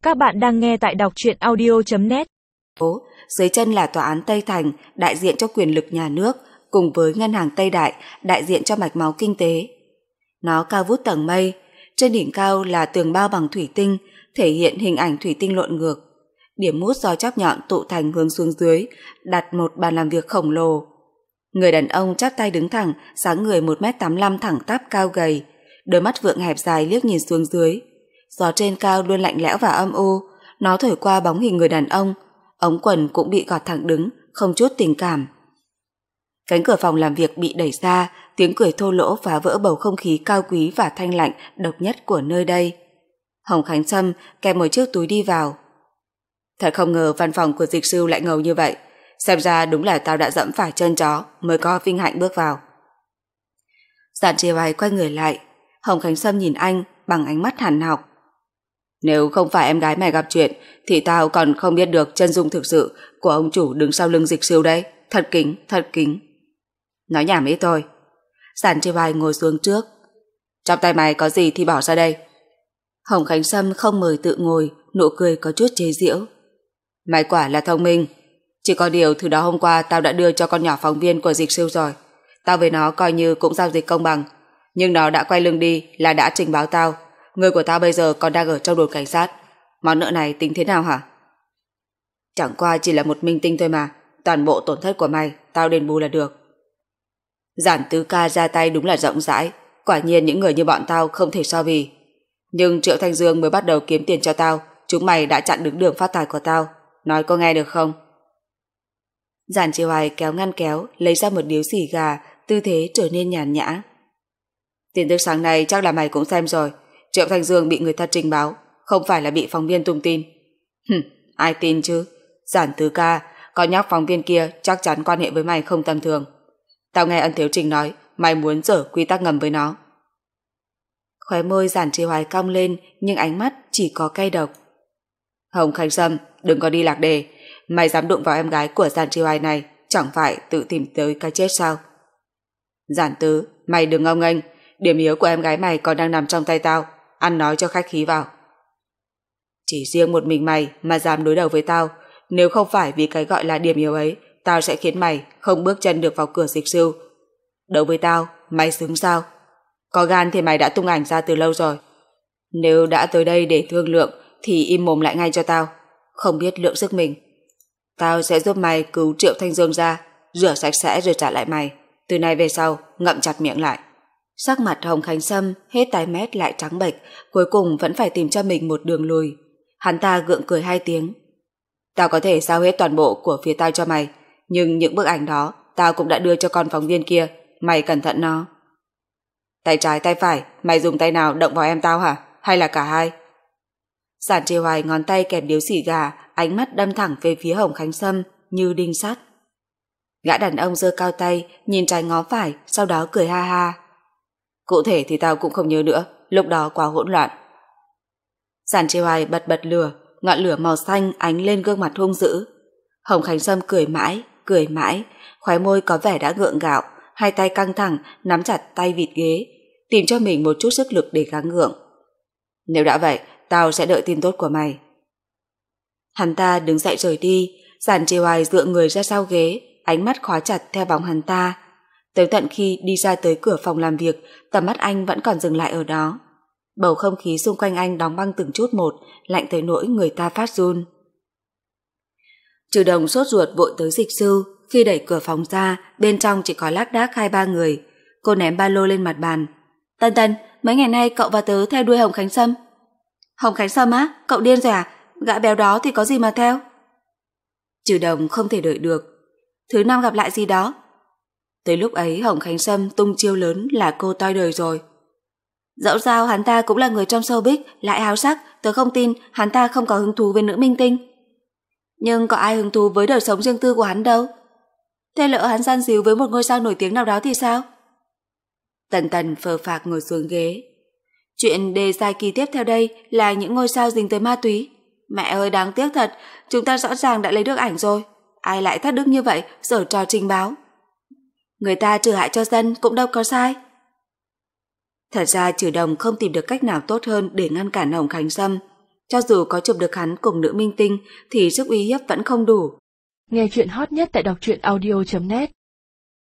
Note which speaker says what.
Speaker 1: Các bạn đang nghe tại đọc truyện audio.net.
Speaker 2: Dưới chân là tòa án Tây Thành, đại diện cho quyền lực nhà nước, cùng với ngân hàng Tây Đại, đại diện cho mạch máu kinh tế. Nó cao vút tầng mây, trên đỉnh cao là tường bao bằng thủy tinh, thể hiện hình ảnh thủy tinh lộn ngược. Điểm mút do chóp nhọn tụ thành hướng xuống dưới, đặt một bàn làm việc khổng lồ. Người đàn ông chắp tay đứng thẳng, dáng người 1m85 thẳng tắp cao gầy, đôi mắt vượng hẹp dài liếc nhìn xuống dưới. Gió trên cao luôn lạnh lẽo và âm u, nó thổi qua bóng hình người đàn ông, ống quần cũng bị gọt thẳng đứng, không chút tình cảm. Cánh cửa phòng làm việc bị đẩy ra, tiếng cười thô lỗ phá vỡ bầu không khí cao quý và thanh lạnh độc nhất của nơi đây. Hồng Khánh Sâm kèm một chiếc túi đi vào. Thật không ngờ văn phòng của dịch sư lại ngầu như vậy, xem ra đúng là tao đã dẫm phải chân chó mới có vinh hạnh bước vào. Giản Trì Hoài quay người lại, Hồng Khánh Sâm nhìn anh bằng ánh mắt hằn học. Nếu không phải em gái mày gặp chuyện thì tao còn không biết được chân dung thực sự của ông chủ đứng sau lưng dịch sư đấy. Thật kính, thật kính. Nói nhảm ít thôi. Giản Trì Hoài ngồi xuống trước. Trong tay mày có gì thì bỏ ra đây. Hồng Khánh Sâm không mời tự ngồi, nụ cười có chút chế giễu. Mày quả là thông minh. Chỉ có điều thứ đó hôm qua tao đã đưa cho con nhỏ phóng viên của dịch sư rồi. Tao với nó coi như cũng giao dịch công bằng. Nhưng nó đã quay lưng đi là đã trình báo tao. Người của tao bây giờ còn đang ở trong đồn cảnh sát. Món nợ này tính thế nào hả? Chẳng qua chỉ là một minh tinh thôi mà. Toàn bộ tổn thất của mày tao đền bù là được. Giản Tứ Ca ra tay đúng là rộng rãi. Quả nhiên những người như bọn tao không thể so bì. Nhưng Triệu Thanh Dương mới bắt đầu kiếm tiền cho tao, chúng mày đã chặn đứng đường phát tài của tao. Nói có nghe được không? Giản Trì Hoài kéo ngăn kéo, lấy ra một điếu xì gà, tư thế trở nên nhàn nhã. Tin tức sáng nay chắc là mày cũng xem rồi. Triệu Thanh Dương bị người ta trình báo, không phải là bị phóng viên tung tin. Ai tin chứ? Giản Tứ Ca, con nhóc phóng viên kia chắc chắn quan hệ với mày không tầm thường. Tao nghe Ân Thiếu Trình nói mày muốn dở quy tắc ngầm với nó. Khóe môi Giản Trì Hoài cong lên, nhưng ánh mắt chỉ có cay độc. Hồng Khánh Sâm, đừng có đi lạc đề. Mày dám đụng vào em gái của Giản Trì Hoài này, chẳng phải tự tìm tới cái chết sao? Giản Tứ, mày đừng ngông nghênh. Điểm yếu của em gái mày còn đang nằm trong tay tao. Ăn nói cho khách khí vào. Chỉ riêng một mình mày mà dám đối đầu với tao. Nếu không phải vì cái gọi là điểm yếu ấy, tao sẽ khiến mày không bước chân được vào cửa dịch sư. Đấu với tao, mày xứng sao? Có gan thì mày đã tung ảnh ra từ lâu rồi. Nếu đã tới đây để thương lượng thì im mồm lại ngay cho tao. Không biết lượng sức mình. Tao sẽ giúp mày cứu Triệu Thanh Dương ra, rửa sạch sẽ rồi trả lại mày. Từ nay về sau, ngậm chặt miệng lại. Sắc mặt Hồng Khánh Sâm hết tái mét lại trắng bệch, cuối cùng vẫn phải tìm cho mình một đường lùi. Hắn ta gượng cười 2 tiếng. Tao có thể giao hết toàn bộ của phía tao cho mày, nhưng những bức ảnh đó tao cũng đã đưa cho con phóng viên kia. Mày cẩn thận nó. Tay trái tay phải, mày dùng tay nào động vào em tao hả? Hay là cả hai? Giản Trì Hoài ngón tay kèm điếu xì gà, ánh mắt đâm thẳng về phía Hồng Khánh Sâm như đinh sắt. Gã đàn ông giơ cao tay, nhìn trái ngó phải, sau đó cười ha ha. Cụ thể thì tao cũng không nhớ nữa, lúc đó quá hỗn loạn. Giản Trì Hoài bật lửa, ngọn lửa màu xanh ánh lên gương mặt hung dữ. Hồng Khánh Sâm cười mãi, khóe môi có vẻ đã gượng gạo, hai tay căng thẳng nắm chặt tay vịt ghế, tìm cho mình một chút sức lực để gắng gượng. Nếu đã vậy, tao sẽ đợi tin tốt của mày. Hắn ta đứng dậy rời đi, Giản Trì Hoài dựa người ra sau ghế, ánh mắt khóa chặt theo bóng hắn ta. Tới tận khi đi ra tới cửa phòng làm việc, tầm mắt anh vẫn còn dừng lại ở đó. Bầu không khí xung quanh anh đóng băng từng chút một, lạnh tới nỗi người ta phát run. Trừ Đồng sốt ruột vội tới dịch sư. Khi đẩy cửa phòng ra, bên trong chỉ có lác đác 2-3 người. Cô ném ba lô lên mặt bàn. Tân, mấy ngày nay cậu và tớ theo đuôi Hồng Khánh Sâm. Hồng Khánh Sâm á? Cậu điên rồi à? Gã béo đó thì có gì mà theo? Trừ Đồng không thể đợi được. Thứ năm gặp lại gì đó. Tới lúc ấy Hồng Khánh Sâm tung chiêu lớn là cô toi đời rồi. Dẫu sao hắn ta cũng là người trong showbiz, lại háo sắc, tớ không tin hắn ta không có hứng thú với nữ minh tinh. Nhưng có ai hứng thú với đời sống riêng tư của hắn đâu. Thế lỡ hắn gian díu với một ngôi sao nổi tiếng nào đó thì sao? Tần phờ phạc ngồi xuống ghế. Chuyện đề tài kỳ tiếp theo đây là những ngôi sao dính tới ma túy. Mẹ ơi đáng tiếc thật, chúng ta rõ ràng đã lấy được ảnh rồi. Ai lại thắt đức như vậy, giở trò trình báo. Người ta trừ hại cho dân cũng đâu có sai. Thật ra Trừ Đồng không tìm được cách nào tốt hơn để ngăn cản Hồng Khánh Sâm. Cho dù có chụp được hắn cùng nữ minh tinh thì sức uy hiếp vẫn không đủ.
Speaker 1: Nghe chuyện hot nhất tại đọc truyện audio.net